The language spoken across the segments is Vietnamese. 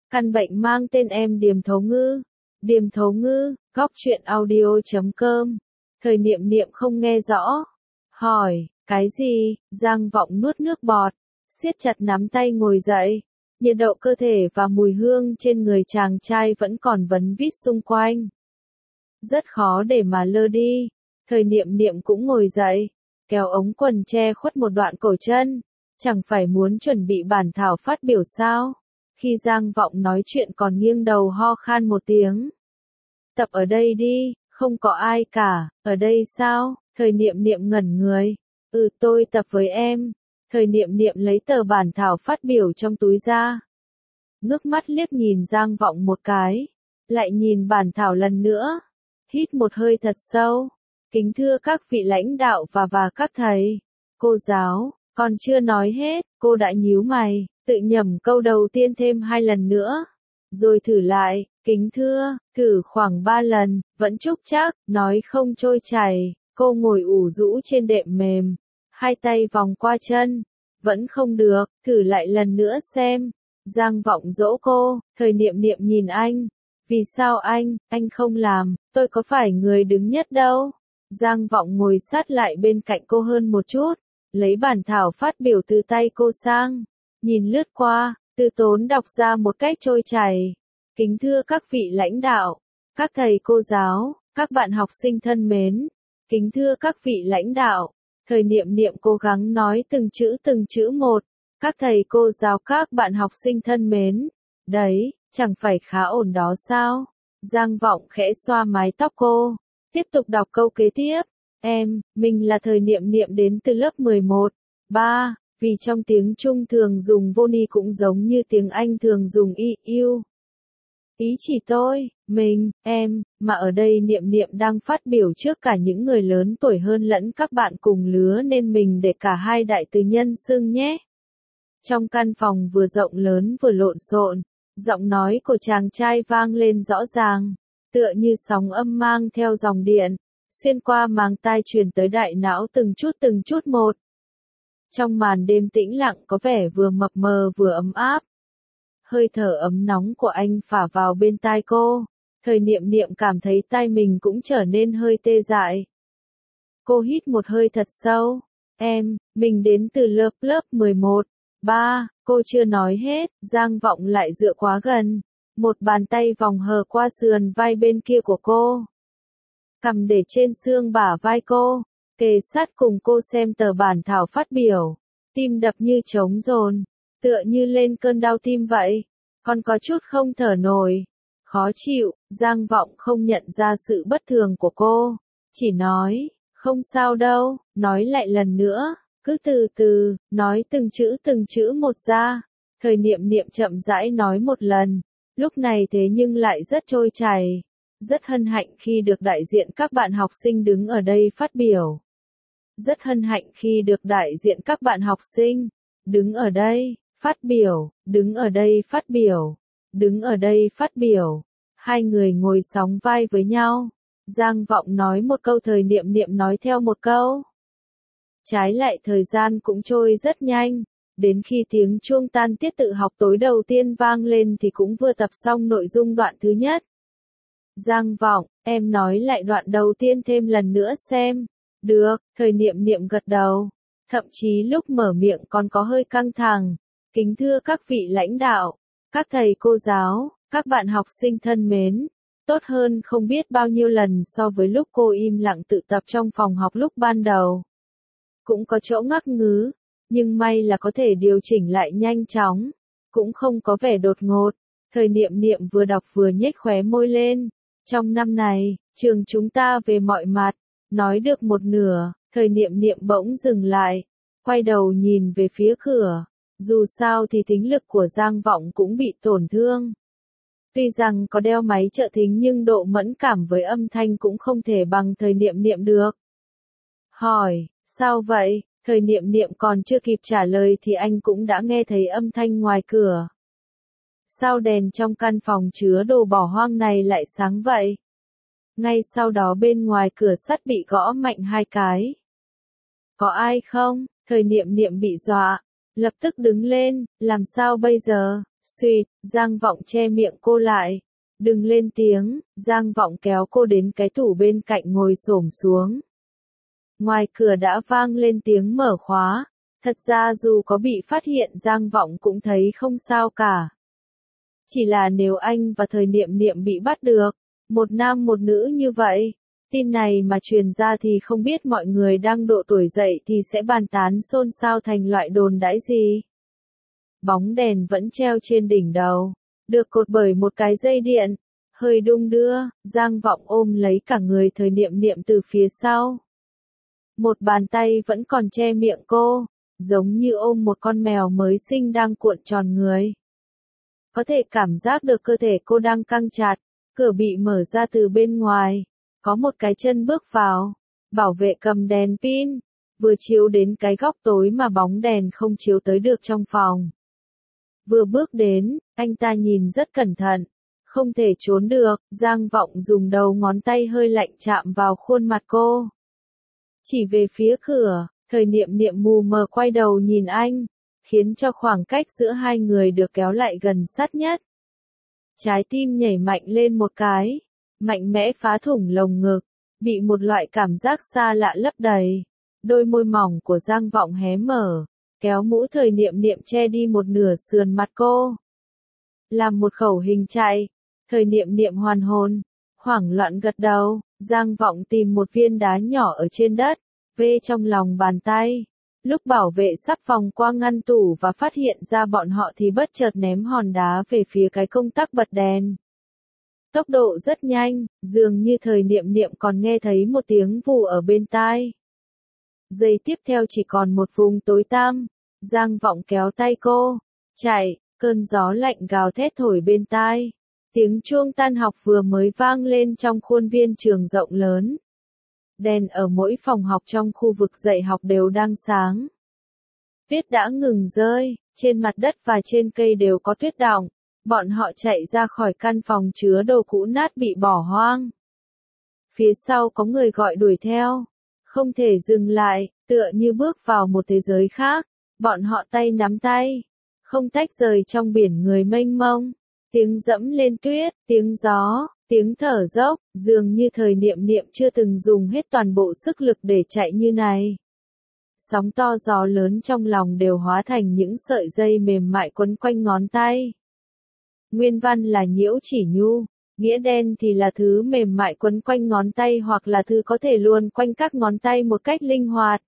Căn bệnh mang tên em Điềm Thấu Ngư. Điềm Thấu Ngư, góc truyện audio.com. Thời Niệm Niệm không nghe rõ. Hỏi, cái gì? Giang Vọng nuốt nước bọt, siết chặt nắm tay ngồi dậy. Nhiệt độ cơ thể và mùi hương trên người chàng trai vẫn còn vấn vít xung quanh. Rất khó để mà lơ đi. Thời Niệm Niệm cũng ngồi dậy, kéo ống quần che khuất một đoạn cổ chân. Chẳng phải muốn chuẩn bị bản thảo phát biểu sao? Khi Giang Vọng nói chuyện còn nghiêng đầu ho khan một tiếng. Tập ở đây đi, không có ai cả. Ở đây sao? Thời Niệm Niệm ngẩn người. Tôi tập với em. Thời Niệm Niệm lấy tờ bản thảo phát biểu trong túi ra. Ngước mắt liếc nhìn Giang Vọng một cái. Lại nhìn bản thảo lần nữa. Hít một hơi thật sâu. Kính thưa các vị lãnh đạo và các thầy, cô giáo, còn chưa nói hết, cô đã nhíu mày, tự nhẩm câu đầu tiên thêm 2 lần nữa. Rồi thử lại, kính thưa, thử khoảng 3 lần, vẫn trúc trác, nói không trôi chảy. Cô ngồi ủ rũ trên đệm mềm, 2 tay vòng qua chân, vẫn không được, thử lại lần nữa xem. Giang Vọng dỗ cô, Thời Niệm Niệm nhìn anh. Vì sao anh không làm, tôi có phải người đứng nhất đâu. Giang Vọng ngồi sát lại bên cạnh cô hơn một chút, lấy bản thảo phát biểu từ tay cô sang, nhìn lướt qua, từ tốn đọc ra một cách trôi chảy. Kính thưa các vị lãnh đạo, các thầy cô giáo, các bạn học sinh thân mến. Kính thưa các vị lãnh đạo, Thời Niệm Niệm cố gắng nói từng chữ một. Các thầy cô giáo, các bạn học sinh thân mến. Đấy, chẳng phải khá ổn đó sao? Giang Vọng khẽ xoa mái tóc cô. Tiếp tục đọc câu kế tiếp. Mình là Thời Niệm Niệm đến từ lớp 11. 3. Vì trong tiếng Trung thường dùng vô ni cũng giống như tiếng Anh thường dùng you. Ý chỉ tôi, mình, em, mà ở đây Niệm Niệm đang phát biểu trước cả những người lớn tuổi hơn lẫn các bạn cùng lứa nên mình để cả hai đại từ nhân xưng nhé. Trong căn phòng vừa rộng lớn vừa lộn xộn, giọng nói của chàng trai vang lên rõ ràng, tựa như sóng âm mang theo dòng điện, xuyên qua màng tai truyền tới đại não từng chút một. Trong màn đêm tĩnh lặng có vẻ vừa mập mờ vừa ấm áp. Hơi thở ấm nóng của anh phả vào bên tai cô, Thời Niệm Niệm cảm thấy tai mình cũng trở nên hơi tê dại. Cô hít một hơi thật sâu. Mình đến từ lớp 11. 3, cô chưa nói hết, Giang Vọng lại dựa quá gần. Một bàn tay vòng hờ qua sườn vai bên kia của cô. Cầm để trên xương bả vai cô, kề sát cùng cô xem tờ bản thảo phát biểu. Tim đập như trống dồn, tựa như lên cơn đau tim vậy. Còn có chút không thở nổi. Khó chịu, Giang Vọng không nhận ra sự bất thường của cô. Chỉ nói, không sao đâu, nói lại lần nữa. Cứ từ từ, nói từng chữ một ra. Thời Niệm Niệm chậm rãi nói một lần. Lúc này thế nhưng lại rất trôi chảy. Rất hân hạnh khi được đại diện các bạn học sinh đứng ở đây phát biểu. Rất hân hạnh khi được đại diện các bạn học sinh đứng ở đây, phát biểu, đứng ở đây phát biểu, đứng ở đây phát biểu. Hai người ngồi sóng vai với nhau. Giang Vọng nói một câu, Thời Niệm Niệm nói theo một câu. Trái lại thời gian cũng trôi rất nhanh. Đến khi tiếng chuông tan tiết tự học tối đầu tiên vang lên thì cũng vừa tập xong nội dung đoạn thứ nhất. Giang Vọng, em nói lại đoạn đầu tiên thêm lần nữa xem. Được, Thời Niệm Niệm gật đầu. Thậm chí lúc mở miệng còn có hơi căng thẳng. Kính thưa các vị lãnh đạo, các thầy cô giáo, các bạn học sinh thân mến. Tốt hơn không biết bao nhiêu lần so với lúc cô im lặng tự tập trong phòng học lúc ban đầu. Cũng có chỗ ngắc ngứ, nhưng may là có thể điều chỉnh lại nhanh chóng. Cũng không có vẻ đột ngột. Thời Niệm Niệm vừa đọc vừa nhếch khóe môi lên. Trong năm này, trường chúng ta về mọi mặt, nói được một nửa, Thời Niệm Niệm bỗng dừng lại, quay đầu nhìn về phía cửa. Dù sao thì thính lực của Giang Vọng cũng bị tổn thương. Tuy rằng có đeo máy trợ thính nhưng độ mẫn cảm với âm thanh cũng không thể bằng Thời Niệm Niệm được. Hỏi, sao vậy? Thời Niệm Niệm còn chưa kịp trả lời thì anh cũng đã nghe thấy âm thanh ngoài cửa. Sao đèn trong căn phòng chứa đồ bỏ hoang này lại sáng vậy? Ngay sau đó bên ngoài cửa sắt bị gõ mạnh 2 cái. Có ai không? Thời Niệm Niệm bị dọa, lập tức đứng lên, làm sao bây giờ? Xuyệt, Giang Vọng che miệng cô lại. Đừng lên tiếng, Giang Vọng kéo cô đến cái tủ bên cạnh ngồi xổm xuống. Ngoài cửa đã vang lên tiếng mở khóa. Thật ra dù có bị phát hiện Giang Vọng cũng thấy không sao cả. Chỉ là nếu anh và Thời Niệm Niệm bị bắt được, một nam một nữ như vậy, tin này mà truyền ra thì không biết mọi người đang độ tuổi dậy thì sẽ bàn tán xôn xao thành loại đồn đãi gì. Bóng đèn vẫn treo trên đỉnh đầu, được cột bởi một cái dây điện, hơi đung đưa, Giang Vọng ôm lấy cả người Thời Niệm Niệm từ phía sau. Một bàn tay vẫn còn che miệng cô, giống như ôm một con mèo mới sinh đang cuộn tròn người. Có thể cảm giác được cơ thể cô đang căng chặt, cửa bị mở ra từ bên ngoài, có một cái chân bước vào, bảo vệ cầm đèn pin, vừa chiếu đến cái góc tối mà bóng đèn không chiếu tới được trong phòng. Vừa bước đến, anh ta nhìn rất cẩn thận, không thể trốn được, Giang Vọng dùng đầu ngón tay hơi lạnh chạm vào khuôn mặt cô. Chỉ về phía cửa, Thời Niệm Niệm mù mờ quay đầu nhìn anh, khiến cho khoảng cách giữa hai người được kéo lại gần sát nhất. Trái tim nhảy mạnh lên một cái, mạnh mẽ phá thủng lồng ngực, bị một loại cảm giác xa lạ lấp đầy. Đôi môi mỏng của Giang Vọng hé mở, kéo mũ Thời Niệm Niệm che đi một nửa sườn mặt cô. Làm một khẩu hình chạy, Thời Niệm Niệm hoàn hồn, hoảng loạn gật đầu, Giang Vọng tìm một viên đá nhỏ ở trên đất, vê trong lòng bàn tay. Lúc bảo vệ sắp vòng qua ngăn tủ và phát hiện ra bọn họ thì bất chợt ném hòn đá về phía cái công tắc bật đèn. Tốc độ rất nhanh, dường như Thời Niệm Niệm còn nghe thấy một tiếng vù ở bên tai. Giây tiếp theo chỉ còn một vùng tối tăm, Giang Vọng kéo tay cô, chạy, cơn gió lạnh gào thét thổi bên tai. Tiếng chuông tan học vừa mới vang lên trong khuôn viên trường rộng lớn. Đèn ở mỗi phòng học trong khu vực dạy học đều đang sáng. Tuyết đã ngừng rơi, trên mặt đất và trên cây đều có tuyết đọng. Bọn họ chạy ra khỏi căn phòng chứa đồ cũ nát bị bỏ hoang. Phía sau có người gọi đuổi theo. Không thể dừng lại, tựa như bước vào một thế giới khác. Bọn họ tay nắm tay, không tách rời trong biển người mênh mông. Tiếng dẫm lên tuyết, tiếng gió, tiếng thở dốc, dường như Thời Niệm Niệm chưa từng dùng hết toàn bộ sức lực để chạy như này. Sóng to gió lớn trong lòng đều hóa thành những sợi dây mềm mại quấn quanh ngón tay. Nguyên văn là nhiễu chỉ nhu, nghĩa đen thì là thứ mềm mại quấn quanh ngón tay hoặc là thứ có thể luồn quanh các ngón tay một cách linh hoạt.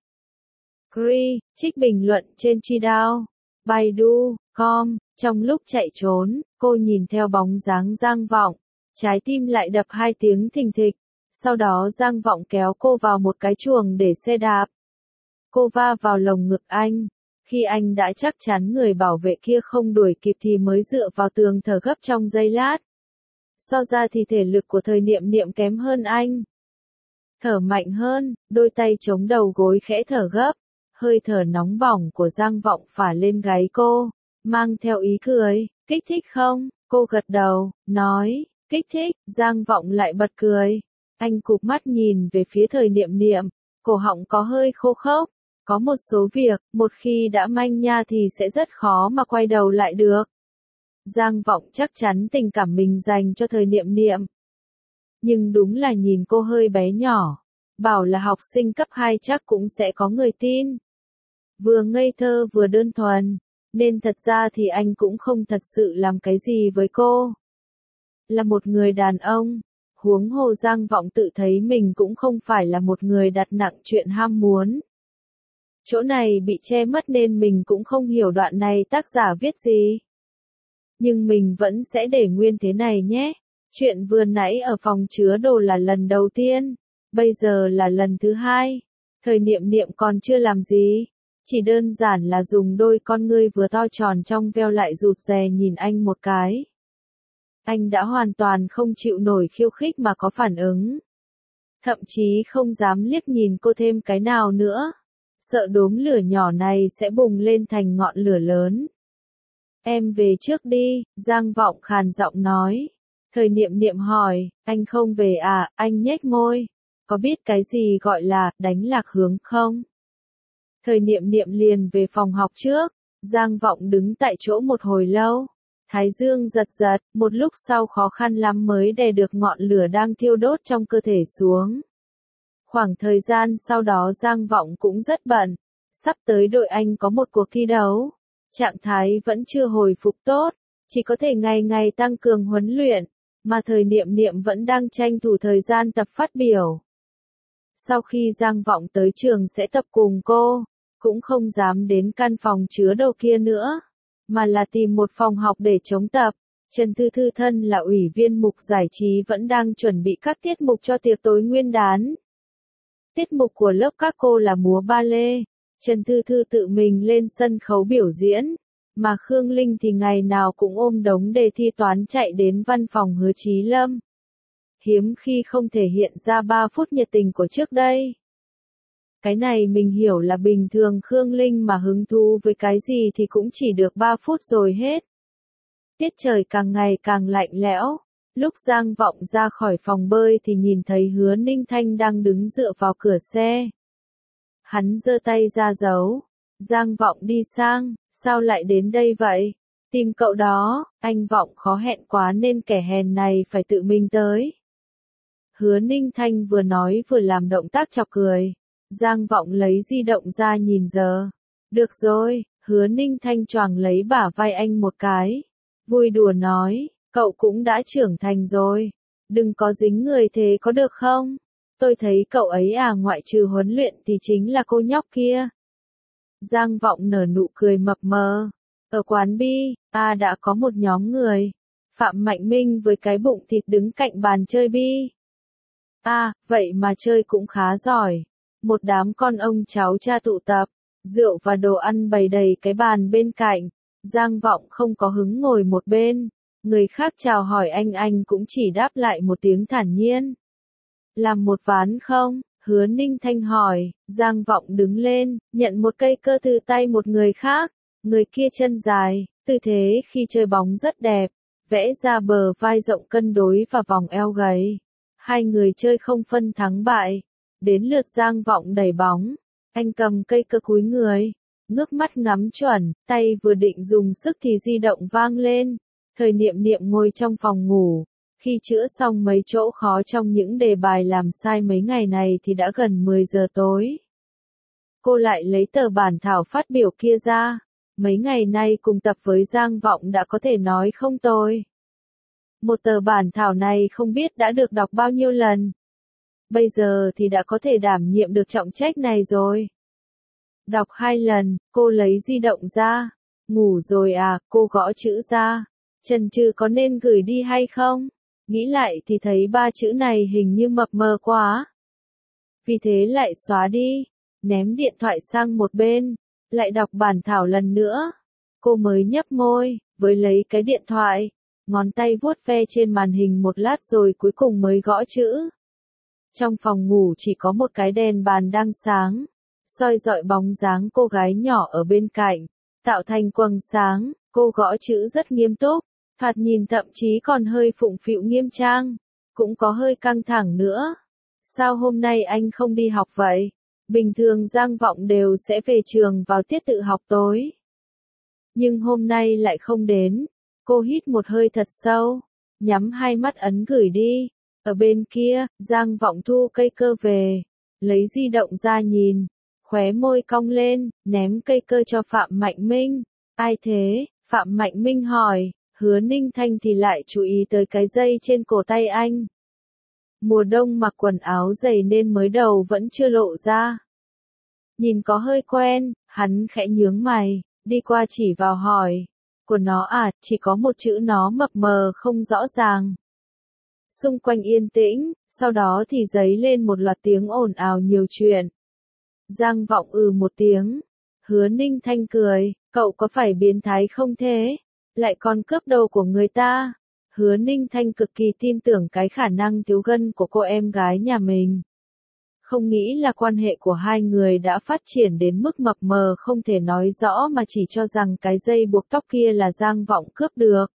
Cree, trích bình luận trên Chidao, Baidu.com, trong lúc chạy trốn, cô nhìn theo bóng dáng Giang Vọng, trái tim lại đập 2 tiếng thình thịch, sau đó Giang Vọng kéo cô vào một cái chuồng để xe đạp. Cô va vào lồng ngực anh, khi anh đã chắc chắn người bảo vệ kia không đuổi kịp thì mới dựa vào tường thở gấp trong giây lát. So ra thì thể lực của Thời Niệm Niệm kém hơn anh. Thở mạnh hơn, đôi tay chống đầu gối khẽ thở gấp, hơi thở nóng bỏng của Giang Vọng phả lên gáy cô, mang theo ý cười, kích thích không? Cô gật đầu, nói, kích thích, Giang Vọng lại bật cười. Anh cụp mắt nhìn về phía Thời Niệm Niệm, cổ họng có hơi khô khốc, có một số việc, một khi đã manh nha thì sẽ rất khó mà quay đầu lại được. Giang Vọng chắc chắn tình cảm mình dành cho Thời Niệm Niệm. Nhưng đúng là nhìn cô hơi bé nhỏ, bảo là học sinh cấp 2 chắc cũng sẽ có người tin. Vừa ngây thơ vừa đơn thuần, nên thật ra thì anh cũng không thật sự làm cái gì với cô. Là một người đàn ông, huống hồ Giang Vọng tự thấy mình cũng không phải là một người đặt nặng chuyện ham muốn. Chỗ này bị che mất nên mình cũng không hiểu đoạn này tác giả viết gì. Nhưng mình vẫn sẽ để nguyên thế này nhé. Chuyện vừa nãy ở phòng chứa đồ là lần đầu tiên, bây giờ là lần thứ 2. Thời Niệm Niệm còn chưa làm gì, chỉ đơn giản là dùng đôi con ngươi vừa to tròn trong veo lại rụt rè nhìn anh một cái. Anh đã hoàn toàn không chịu nổi khiêu khích mà có phản ứng. Thậm chí không dám liếc nhìn cô thêm cái nào nữa. Sợ đốm lửa nhỏ này sẽ bùng lên thành ngọn lửa lớn. Em về trước đi, Giang Vọng khàn giọng nói. Thời Niệm Niệm hỏi, anh không về à? Anh nhếch môi. Có biết cái gì gọi là đánh lạc hướng không? Thời Niệm Niệm liền về phòng học trước. Giang Vọng đứng tại chỗ một hồi lâu. Thái dương giật giật, một lúc sau khó khăn lắm mới đè được ngọn lửa đang thiêu đốt trong cơ thể xuống. Khoảng thời gian sau đó Giang Vọng cũng rất bận. Sắp tới đội Anh có một cuộc thi đấu. Trạng thái vẫn chưa hồi phục tốt, chỉ có thể ngày ngày tăng cường huấn luyện, mà thời Niệm Niệm vẫn đang tranh thủ thời gian tập phát biểu. Sau khi Giang Vọng tới trường sẽ tập cùng cô, cũng không dám đến căn phòng chứa đồ kia nữa, mà là tìm một phòng học để chống tập. Trần Thư Thư thân là ủy viên mục giải trí vẫn đang chuẩn bị các tiết mục cho tiệc tối Nguyên đán. Tiết mục của lớp các cô là múa ba lê. Trần Thư Thư tự mình lên sân khấu biểu diễn, mà Khương Linh thì ngày nào cũng ôm đống đề thi toán chạy đến văn phòng Hứa Chí Lâm. Hiếm khi không thể hiện ra 3 phút nhiệt tình của trước đây. Cái này mình hiểu là bình thường Khương Linh mà hứng thú với cái gì thì cũng chỉ được 3 phút rồi hết. Tiết trời càng ngày càng lạnh lẽo. Lúc Giang Vọng ra khỏi phòng bơi thì nhìn thấy Hứa Ninh Thanh đang đứng dựa vào cửa xe. Hắn giơ tay ra giấu. Giang Vọng đi sang, sao lại đến đây vậy? Tìm cậu đó, anh Vọng khó hẹn quá nên kẻ hèn này phải tự mình tới. Hứa Ninh Thanh vừa nói vừa làm động tác chọc cười. Giang Vọng lấy di động ra nhìn giờ. Được rồi, Hứa Ninh Thanh choàng lấy bả vai anh một cái. Vui đùa nói, cậu cũng đã trưởng thành rồi. Đừng có dính người thế có được không? Tôi thấy cậu ấy ngoại trừ huấn luyện thì chính là cô nhóc kia. Giang Vọng nở nụ cười mập mờ. Ở quán bi, đã có một nhóm người. Phạm Mạnh Minh với cái bụng thịt đứng cạnh bàn chơi bi. Vậy mà chơi cũng khá giỏi. Một đám con ông cháu cha tụ tập, rượu và đồ ăn bày đầy cái bàn bên cạnh. Giang Vọng không có hứng ngồi một bên. Người khác chào hỏi anh cũng chỉ đáp lại một tiếng thản nhiên. Làm một ván không? Hứa Ninh Thanh hỏi. Giang Vọng đứng lên, nhận một cây cơ từ tay một người khác. Người kia chân dài, tư thế khi chơi bóng rất đẹp, vẽ ra bờ vai rộng cân đối và vòng eo gầy. Hai người chơi không phân thắng bại. Đến lượt Giang Vọng đẩy bóng. Anh cầm cây cơ cúi người, ngước mắt ngắm chuẩn, tay vừa định dùng sức thì di động vang lên. Thời Niệm Niệm ngồi trong phòng ngủ. Khi chữa xong mấy chỗ khó trong những đề bài làm sai mấy ngày này thì đã gần 10 giờ tối. Cô lại lấy tờ bản thảo phát biểu kia ra. Mấy ngày nay cùng tập với Giang Vọng đã có thể nói không tồi. Một tờ bản thảo này không biết đã được đọc bao nhiêu lần. Bây giờ thì đã có thể đảm nhiệm được trọng trách này rồi. Đọc 2 lần, cô lấy di động ra. Ngủ rồi cô gõ chữ ra. Chần chừ có nên gửi đi hay không? Nghĩ lại thì thấy 3 chữ này hình như mập mờ quá. Vì thế lại xóa đi. Ném điện thoại sang một bên. Lại đọc bản thảo lần nữa. Cô mới nhấp môi, với lấy cái điện thoại. Ngón tay vuốt ve trên màn hình một lát rồi cuối cùng mới gõ chữ. Trong phòng ngủ chỉ có một cái đèn bàn đang sáng. Soi rọi bóng dáng cô gái nhỏ ở bên cạnh. Tạo thành quầng sáng, cô gõ chữ rất nghiêm túc. Thoạt nhìn thậm chí còn hơi phụng phịu nghiêm trang. Cũng có hơi căng thẳng nữa. Sao hôm nay anh không đi học vậy? Bình thường Giang Vọng đều sẽ về trường vào tiết tự học tối. Nhưng hôm nay lại không đến. Cô hít một hơi thật sâu. Nhắm hai mắt ấn gửi đi. Ở bên kia, Giang Vọng thu cây cơ về. Lấy di động ra nhìn. Khóe môi cong lên, ném cây cơ cho Phạm Mạnh Minh. Ai thế? Phạm Mạnh Minh hỏi. Hứa Ninh Thanh thì lại chú ý tới cái dây trên cổ tay anh. Mùa đông mặc quần áo dày nên mới đầu vẫn chưa lộ ra. Nhìn có hơi quen, hắn khẽ nhướng mày, đi qua chỉ vào hỏi. Của nó chỉ có một chữ nó mập mờ không rõ ràng. Xung quanh yên tĩnh, sau đó thì dấy lên một loạt tiếng ồn ào nhiều chuyện. Giang Vọng một tiếng. Hứa Ninh Thanh cười, cậu có phải biến thái không thế? Lại còn cướp đồ của người ta. Hứa Ninh Thanh cực kỳ tin tưởng cái khả năng thiếu gân của cô em gái nhà mình. Không nghĩ là quan hệ của hai người đã phát triển đến mức mập mờ không thể nói rõ mà chỉ cho rằng cái dây buộc tóc kia là Giang Vọng cướp được.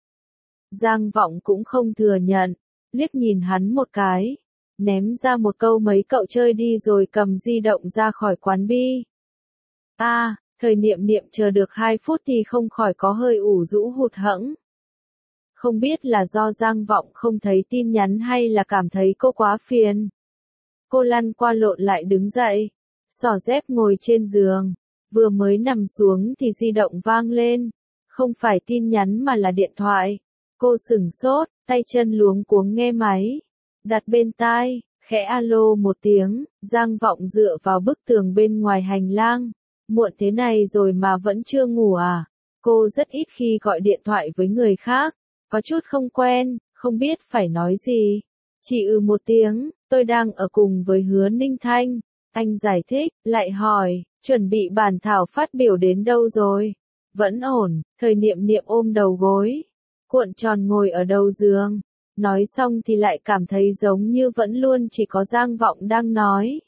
Giang Vọng cũng không thừa nhận, liếc nhìn hắn một cái, ném ra một câu mấy cậu chơi đi rồi cầm di động ra khỏi quán bi. Thời Niệm Niệm chờ được 2 phút thì không khỏi có hơi ủ rũ hụt hẫng. Không biết là do Giang Vọng không thấy tin nhắn hay là cảm thấy cô quá phiền. Cô lăn qua lộn lại đứng dậy, xỏ dép ngồi trên giường, vừa mới nằm xuống thì di động vang lên, không phải tin nhắn mà là điện thoại. Cô sửng sốt, tay chân luống cuống nghe máy, đặt bên tai, khẽ alo một tiếng, Giang Vọng dựa vào bức tường bên ngoài hành lang. Muộn thế này rồi mà vẫn chưa ngủ à? Cô rất ít khi gọi điện thoại với người khác, có chút không quen, không biết phải nói gì. Chỉ một tiếng, tôi đang ở cùng với Hứa Ninh Thanh. Anh giải thích, lại hỏi, chuẩn bị bản thảo phát biểu đến đâu rồi? Vẫn ổn, Thời Niệm Niệm ôm đầu gối, cuộn tròn ngồi ở đầu giường. Nói xong thì lại cảm thấy giống như vẫn luôn chỉ có Giang Vọng đang nói.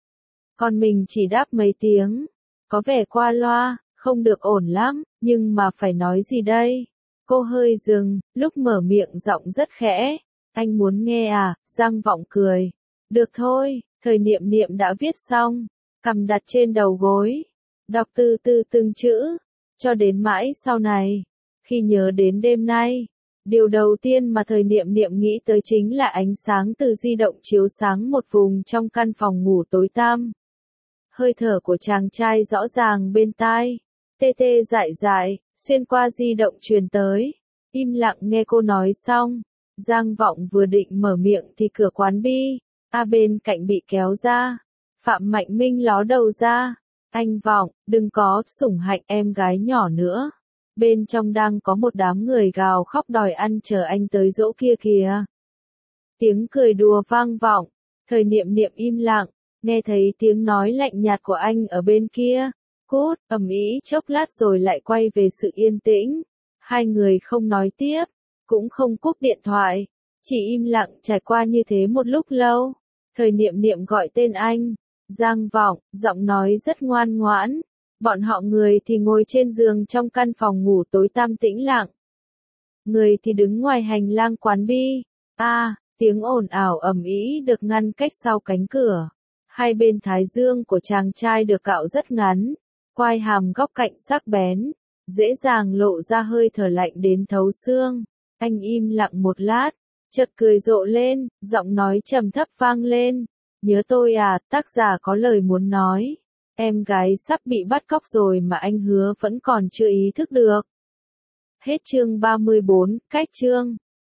Còn mình chỉ đáp mấy tiếng, có vẻ qua loa, không được ổn lắm, nhưng mà phải nói gì đây? Cô hơi dừng, lúc mở miệng giọng rất khẽ. Anh muốn nghe à? Giang Vọng cười. Được thôi, Thời Niệm Niệm đã viết xong, cằm đặt trên đầu gối, đọc từ từ từng chữ, cho đến mãi sau này. Khi nhớ đến đêm nay, điều đầu tiên mà Thời Niệm Niệm nghĩ tới chính là ánh sáng từ di động chiếu sáng một vùng trong căn phòng ngủ tối tăm. Hơi thở của chàng trai rõ ràng bên tai, tê tê dại dại, xuyên qua di động truyền tới. Im lặng nghe cô nói xong, Giang Vọng vừa định mở miệng thì cửa quán bi bên cạnh bị kéo ra. Phạm Mạnh Minh ló đầu ra. Anh Vọng, đừng có sủng hạnh em gái nhỏ nữa. Bên trong đang có một đám người gào khóc đòi ăn chờ anh tới dỗ kia kìa. Tiếng cười đùa vang vọng. Thời Niệm Niệm im lặng, nghe thấy tiếng nói lạnh nhạt của anh ở bên kia. Cút, ầm ĩ chốc lát rồi lại quay về sự yên tĩnh. Hai người không nói tiếp, cũng không cúp điện thoại, chỉ im lặng trải qua như thế một lúc lâu. Thời Niệm Niệm gọi tên anh, Giang Vọng, giọng nói rất ngoan ngoãn. Bọn họ người thì ngồi trên giường trong căn phòng ngủ tối tăm tĩnh lặng. Người thì đứng ngoài hành lang quán bi. Tiếng ồn ào ầm ĩ được ngăn cách sau cánh cửa. Hai bên thái dương của chàng trai được cạo rất ngắn, quai hàm góc cạnh sắc bén, dễ dàng lộ ra hơi thở lạnh đến thấu xương. Anh im lặng một lát, chợt cười rộ lên, giọng nói trầm thấp vang lên. Nhớ tôi à, tác giả có lời muốn nói. Em gái sắp bị bắt cóc rồi mà anh Hứa vẫn còn chưa ý thức được. Hết chương 34, cách chương.